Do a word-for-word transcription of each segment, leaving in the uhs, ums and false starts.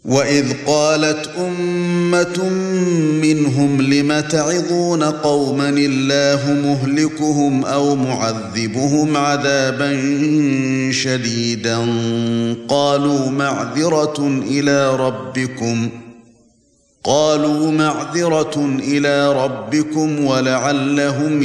وَإِذْ قَالَتْ أُمَّةٌ مِّنْهُمْ لِمَ تَعِظُونَ قَوْمًا اللَّهُ مُهْلِكُهُمْ أَوْ مُعَذِّبُهُمْ عَذَابًا شَدِيدًا قَالُوا مَعْذِرَةٌ إِلَى رَبِّكُمْ قَالُوا مَعْذِرَةٌ إِلَى رَبِّكُمْ وَلَعَلَّهُمْ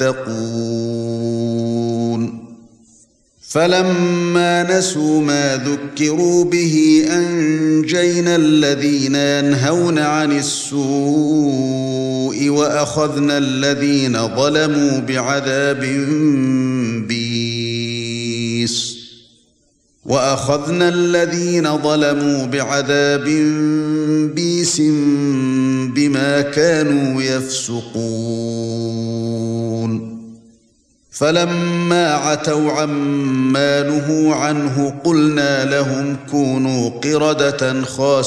يَتَّقُونَ فَلَمَّا نَسُوا مَا ذُكِّرُوا بِهِ أَنجَيْنَا الَّذِينَ يَنْهَوْنَ عَنِ السُّوءِ وَأَخَذْنَا الَّذِينَ ظَلَمُوا بِعَذَابٍ بِئِيسٍ وَأَخَذْنَا الَّذِينَ ظَلَمُوا بِعَذَابٍ بِئِيسٍ بِمَا كَانُوا يَفْسُقُونَ فَلَمَّا عَتَوْا عَمَّا نُهُوا عَنْهُ قُلْنَا لَهُمْ كُونُوا قِرَدَةً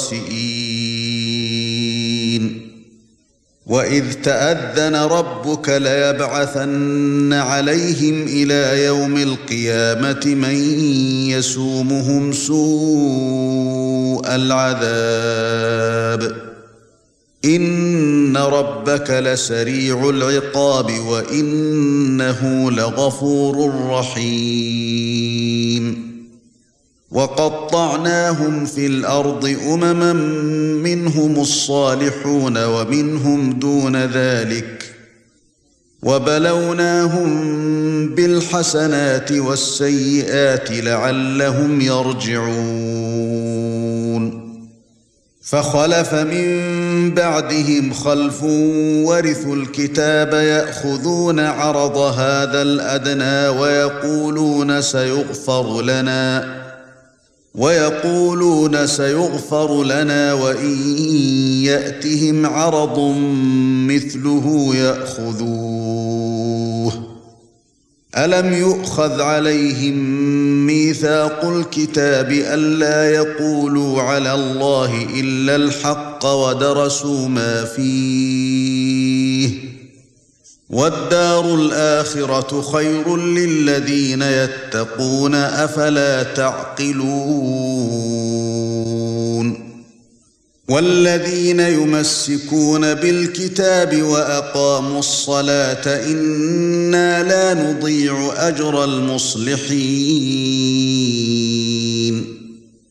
خَاسِئِينَ وَإِذْ تَأَذَّنَ رَبُّكَ لَيَبْعَثَنَّ عَلَيْهِمْ إِلَى يَوْمِ الْقِيَامَةِ مَن يَسُومُهُمْ سُوءَ الْعَذَابِ إِنَّ رَبَّكَ لَسَرِيعُ الْعِقَابِ وَإِنَّهُ لَغَفُورٌ رَّحِيمٌ وَقَطَّعْنَاهُمْ فِي الْأَرْضِ أُمَمًا مِّنْهُمُ الصَّالِحُونَ وَمِنْهُمْ دُونَ ذَلِكَ وَبَلَوْنَاهُمْ بِالْحَسَنَاتِ وَالسَّيِّئَاتِ لَعَلَّهُمْ يَرْجِعُونَ فَخَلَفَ مِن بَعْدِهِمْ خَلْفٌ وَرِثُوا الْكِتَابَ يَأْخُذُونَ عَرَضَ هَذَا الْأَدْنَى وَيَقُولُونَ سَيُغْفَرُ لَنَا وَيَقُولُونَ سَيُغْفَرُ لَنَا وَإِن يَأْتِهِمْ عَرَضٌ مِثْلُهُ يَأْخُذُوهُ أَلَمْ يُؤْخَذْ عَلَيْهِمْ مِيثَاقُ الْكِتَابِ أَلَّا يَقُولُوا عَلَى اللَّهِ إِلَّا الْحَقَّ وَدَرَسُوا مَا فِيهِ وَالدَّارُ الْآخِرَةُ خَيْرٌ لِّلَّذِينَ يَتَّقُونَ أَفَلَا تَعْقِلُونَ وَالَّذِينَ يُمَسِّكُونَ بِالْكِتَابِ وَأَقَامُوا الصَّلَاةَ إِنَّا لَا نُضِيعُ أَجْرَ الْمُصْلِحِينَ